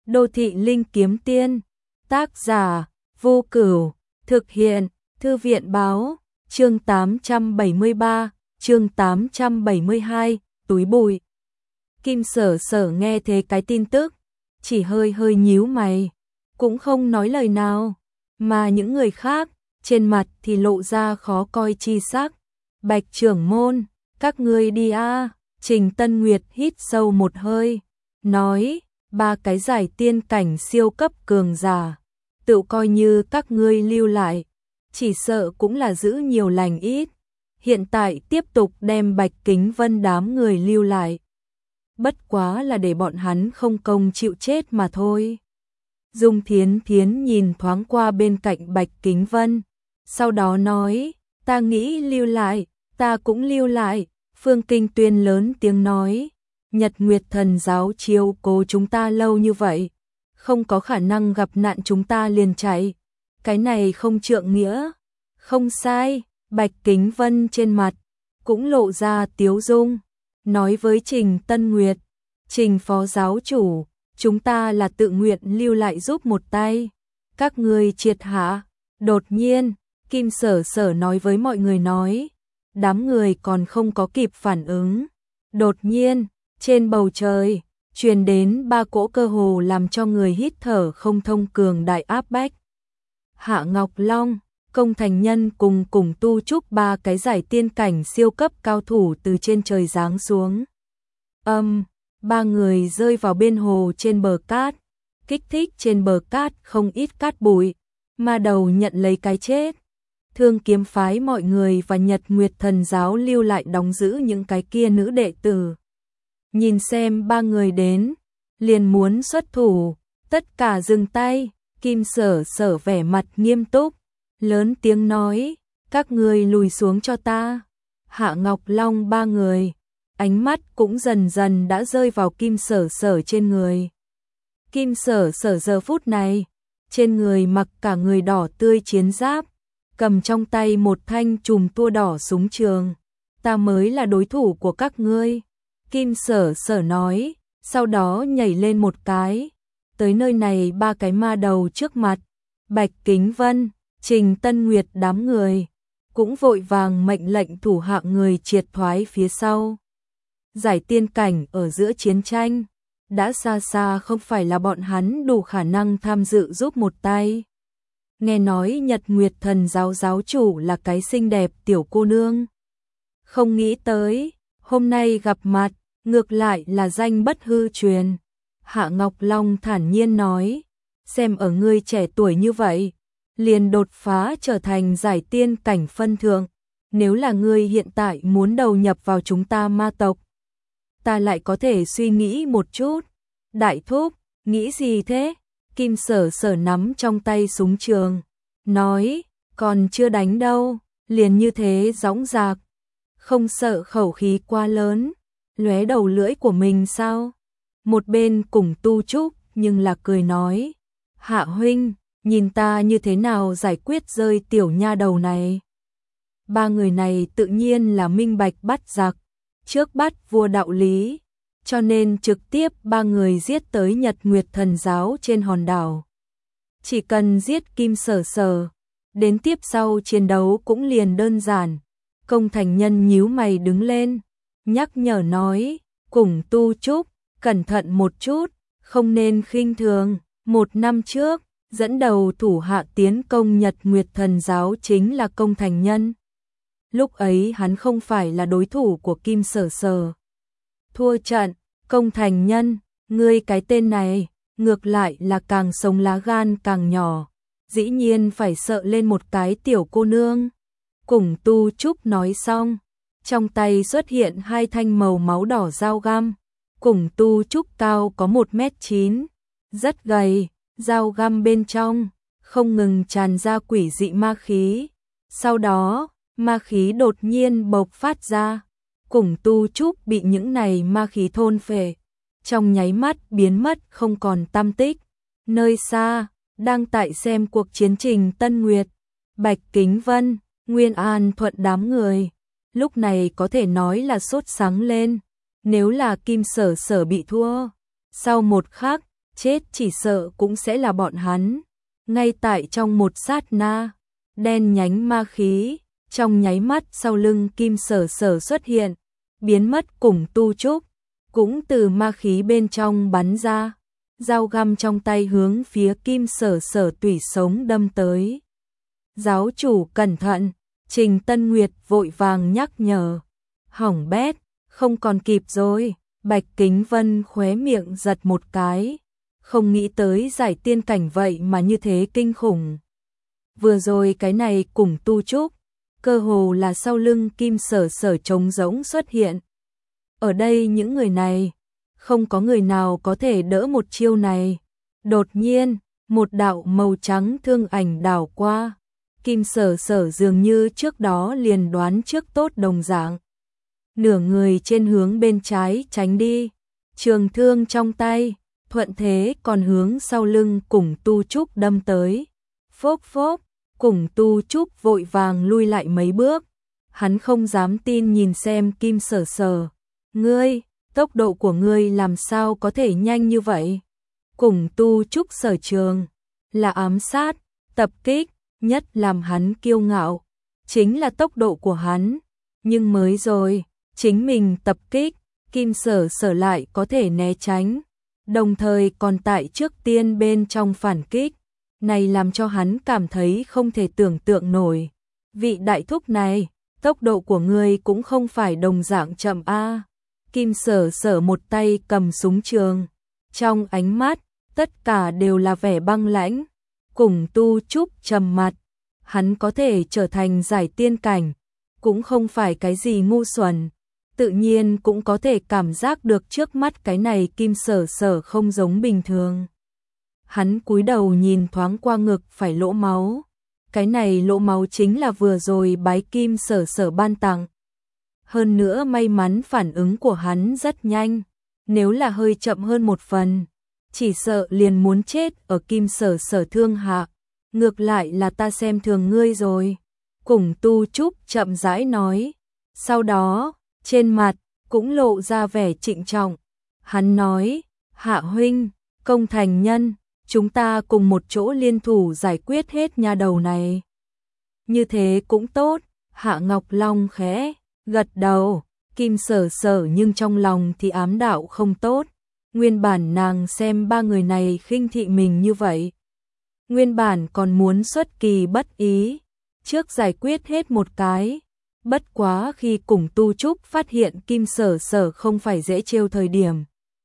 Đô thị linh kiếm tiên. Tác giả Vô Cửu. Thực hiện Thư viện báo. Chương 873, chương 872, túi bụi. Kim Sở Sở nghe thế cái tin tức, chỉ hơi hơi nhíu mày, cũng không nói lời nào, mà những người khác, trên mặt thì lộ ra khó coi chi sắc. Bạch trưởng môn, các ngươi đi a. Trình Tân Nguyệt hít sâu một hơi, nói, 3 cái giải tiên cảnh siêu cấp cường giả, tự coi như các ngươi lưu lại, chỉ sợ cũng là giữ nhiều lành ít. Hiện tại tiếp tục đem Bạch Kính Vân đám người lưu lại, bất quá là để bọn hắn không công chịu chết mà thôi. Dung Thiến Thiến nhìn thoáng qua bên cạnh Bạch Kính Vân, sau đó nói, ta nghĩ lưu lại, ta cũng lưu lại. Phương Kinh Tuyên lớn tiếng nói, Nhật Nguyệt Thần giáo chiếu cố chúng ta lâu như vậy, không có khả năng gặp nạn chúng ta liền chạy, cái này không trượng nghĩa. Không sai. Bạch Kính Vân trên mặt cũng lộ ra tiếu dung, nói với Trình Tân Nguyệt, Trình phó giáo chủ, chúng ta là tự nguyện lưu lại giúp một tay, các ngươi triệt hạ. Đột nhiên, Kim Sở Sở nói với mọi người nói, đám người còn không có kịp phản ứng. Đột nhiên, trên bầu trời, truyền đến 3 cỗ cơ hồ làm cho người hít thở không thông cường đại áp bách. Hạ Ngọc Long, Công Thành Nhân cùng tu trúc 3 cái giải tiên cảnh siêu cấp cao thủ từ trên trời giáng xuống. 3 người rơi vào bên hồ trên bờ cát, kích thích trên bờ cát không ít cát bụi, mà đầu nhận lấy cái chết. Thương Kiếm phái mọi người và Nhật Nguyệt Thần giáo lưu lại đóng giữ những cái kia nữ đệ tử. Nhìn xem 3 người đến, liền muốn xuất thủ, tất cả dừng tay. Kim Sở Sở vẻ mặt nghiêm túc, lớn tiếng nói, các ngươi lùi xuống cho ta. Hạ Ngọc Long 3 người, ánh mắt cũng dần dần đã rơi vào Kim Sở Sở trên người. Kim Sở Sở giờ phút này, trên người mặc cả người đỏ tươi chiến giáp, cầm trong tay một thanh chùm tua đỏ súng trường. Ta mới là đối thủ của các ngươi. Kim Sở Sở nói, sau đó nhảy lên một cái, tới nơi này 3 cái ma đầu trước mặt, Bạch Kính Vân, Trình Tân Nguyệt đám người, cũng vội vàng mệnh lệnh thủ hạ người triệt thoái phía sau. Giải tiên cảnh ở giữa chiến tranh, đã xa xa không phải là bọn hắn đủ khả năng tham dự giúp một tay. Nghe nói Nhật Nguyệt Thần giáo giáo chủ là cái xinh đẹp tiểu cô nương. Không nghĩ tới, hôm nay gặp mặt, ngược lại là danh bất hư truyền. Hạ Ngọc Long thản nhiên nói, xem ở ngươi trẻ tuổi như vậy, liền đột phá trở thành giải tiên cảnh phân thượng. Nếu là ngươi hiện tại muốn đầu nhập vào chúng ta ma tộc, ta lại có thể suy nghĩ một chút. Đại thúc, nghĩ gì thế? Kim Sở Sở nắm trong tay súng trường, nói, còn chưa đánh đâu, liền như thế dõng dạc, không sợ khẩu khí quá lớn, lóe đầu lưỡi của mình sao? Một bên cùng tu trúc nhưng là cười nói, Hạ huynh, nhìn ta như thế nào giải quyết rơi tiểu nha đầu này. 3 người này tự nhiên là minh bạch bắt giặc, trước bắt vua đạo lý, cho nên trực tiếp 3 người giết tới Nhật Nguyệt Thần giáo trên hòn đảo. Chỉ cần giết Kim Sở Sở, đến tiếp sau chiến đấu cũng liền đơn giản. Công Thành Nhân nhíu mày đứng lên, nhắc nhở nói, cùng tu trúc, cẩn thận một chút, không nên khinh thường. 1 năm trước, dẫn đầu thủ hạ tiến công Nhật Nguyệt Thần giáo chính là Công Thành Nhân. Lúc ấy hắn không phải là đối thủ của Kim Sở Sở. Thua trận. Công Thành Nhân, ngươi cái tên này, ngược lại là càng sống lá gan càng nhỏ, dĩ nhiên phải sợ lên một cái tiểu cô nương. Cùng tu trúc nói xong, trong tay xuất hiện 2 thanh màu máu đỏ dao găm. Cùng tu trúc cao có 1m9, rất gầy, dao găm bên trong không ngừng tràn ra quỷ dị ma khí. Sau đó, ma khí đột nhiên bộc phát ra, Cùng tu trúc bị những này ma khí thôn phệ, trong nháy mắt biến mất không còn tăm tích. Nơi xa, đang tại xem cuộc chiến Trình Tân Nguyệt, Bạch Kính Vân, Nguyên An Thuận đám người, lúc này có thể nói là sốt sắng lên. Nếu là Kim Sở Sở bị thua, sau một khắc, chết chỉ sợ cũng sẽ là bọn hắn. Ngay tại trong một sát na, đen nhánh ma khí, trong nháy mắt sau lưng Kim Sở Sở xuất hiện, biến mất cùng tu trúc, cũng từ ma khí bên trong bắn ra, dao găm trong tay hướng phía Kim Sở Sở tủy sống đâm tới. Giáo chủ cẩn thận, Trình Tân Nguyệt vội vàng nhắc nhở. Hỏng bét, không còn kịp rồi. Bạch Kính Vân khóe miệng giật một cái, không nghĩ tới giải tiên cảnh vậy mà như thế kinh khủng. Vừa rồi cái này cùng tu trúc, cơ hồ là sau lưng Kim Sở Sở trống rỗng xuất hiện. Ở đây những người này, không có người nào có thể đỡ một chiêu này. Đột nhiên, một đạo màu trắng thương ảnh đảo qua. Kim Sở Sở dường như trước đó liền đoán trước tốt đồng dạng. Nửa người trên hướng bên trái tránh đi, trường thương trong tay, thuận thế còn hướng sau lưng cùng tu trúc đâm tới. Phốp phốp, cùng tu trúc vội vàng lui lại mấy bước. Hắn không dám tin nhìn xem Kim Sở Sở. Ngươi, tốc độ của ngươi làm sao có thể nhanh như vậy? Cùng tu trúc sở trường, là ám sát, tập kích, nhất làm hắn kiêu ngạo. Chính là tốc độ của hắn, nhưng mới rồi, chính mình tập kích, Kim Sở Sở lại có thể né tránh, đồng thời còn tại trước tiên bên trong phản kích, này làm cho hắn cảm thấy không thể tưởng tượng nổi. Vị đại thúc này, tốc độ của ngươi cũng không phải đồng dạng chậm a. Kim Sở Sở một tay cầm súng trường, trong ánh mắt, tất cả đều là vẻ băng lãnh, cùng tu trúc trầm mặt. Hắn có thể trở thành giải tiên cảnh, cũng không phải cái gì ngu xuẩn, tự nhiên cũng có thể cảm giác được trước mắt cái này Kim Sở Sở không giống bình thường. Hắn cúi đầu nhìn thoáng qua ngực phải lỗ máu, cái này lỗ máu chính là vừa rồi bái Kim Sở Sở ban tặng. Hơn nữa may mắn phản ứng của hắn rất nhanh, nếu là hơi chậm hơn một phần, chỉ sợ liền muốn chết ở Kim Sở Sở thương hạ. Ngược lại là ta xem thường ngươi rồi. Cùng tu trúc chậm rãi nói. Sau đó, trên mặt, cũng lộ ra vẻ trịnh trọng. Hắn nói, Hạ huynh, Công Thành Nhân, chúng ta cùng một chỗ liên thủ giải quyết hết nha đầu này. Như thế cũng tốt, Hạ Ngọc Long khẽ gật đầu. Kim Sở Sở nhưng trong lòng thì ám đạo không tốt. Nguyên bản nàng xem ba người này khinh thị mình như vậy, nguyên bản còn muốn xuất kỳ bất ý, trước giải quyết hết một cái. Bất quá khi cùng tu trúc phát hiện Kim Sở Sở không phải dễ trêu thời điểm,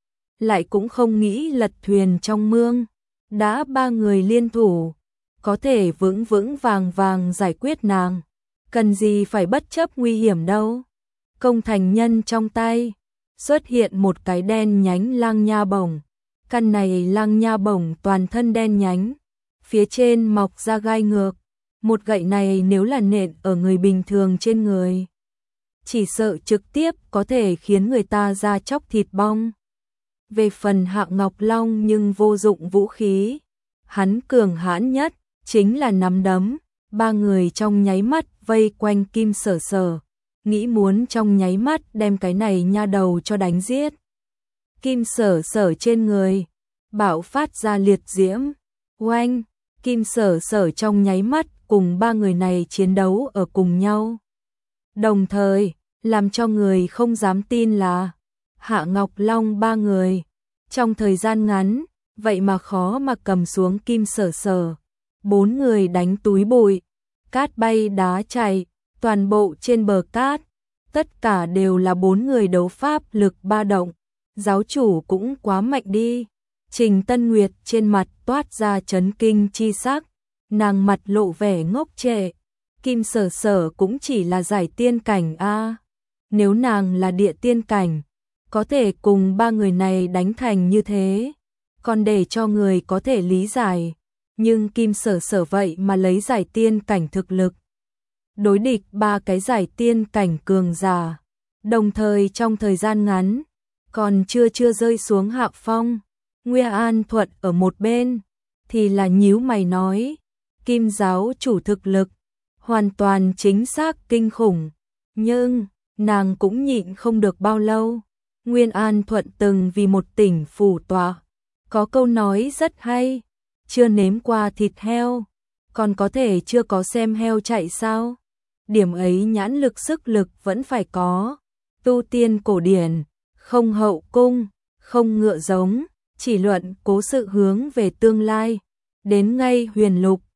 lại cũng không nghĩ lật thuyền trong mương. Đã ba người liên thủ, có thể vững vững vàng vàng giải quyết nàng, cần gì phải bất chấp nguy hiểm đâu. Công Thành Nhân trong tay xuất hiện một cái đen nhánh lang nha bổng. Căn này lang nha bổng toàn thân đen nhánh, phía trên mọc ra gai ngược. Một gậy này nếu là nện ở người bình thường trên người, chỉ sợ trực tiếp có thể khiến người ta da chóc thịt bong. Về phần Hạ Ngọc Long nhưng vô dụng vũ khí, hắn cường hãn nhất chính là nắm đấm. Ba người trong nháy mắt vây quanh Kim Sở Sở, nghĩ muốn trong nháy mắt đem cái này nha đầu cho đánh giết. Kim Sở Sở trên người bạo phát ra liệt diễm, oanh. Kim Sở Sở trong nháy mắt cùng ba người này chiến đấu ở cùng nhau. Đồng thời, làm cho người không dám tin là Hạ Ngọc Long ba người, trong thời gian ngắn, vậy mà khó mà cầm xuống Kim Sở Sở. Bốn người đánh túi bụi, cát bay đá chạy, toàn bộ trên bờ cát, tất cả đều là bốn người đấu pháp lực ba động. Giáo chủ cũng quá mạnh đi. Trình Tân Nguyệt trên mặt toát ra chấn kinh chi sắc, nàng mặt lộ vẻ ngốc trệ. Kim Sở Sở cũng chỉ là giải tiên cảnh a, nếu nàng là địa tiên cảnh, có thể cùng ba người này đánh thành như thế, còn để cho người có thể lý giải. Nhưng Kim Sở Sở vậy mà lấy giải tiên cảnh thực lực, đối địch ba cái giải tiên cảnh cường giả, đồng thời trong thời gian ngắn, còn chưa rơi xuống hạ phong. Nguyên An Thuận ở một bên, thì là nhíu mày nói, Kim giáo chủ thực lực, hoàn toàn chính xác kinh khủng, nhưng, nàng cũng nhịn không được bao lâu. Nguyên An Thuận từng vì một tỉnh phủ tọa, Có câu nói rất hay, chưa nếm qua thịt heo, còn có thể chưa có xem heo chạy sao? Điểm ấy nhãn lực sức lực vẫn phải có. Tu tiên cổ điển, không hậu cung, không ngựa giống, chỉ luận cố sự hướng về tương lai. Đến ngay huyền lục,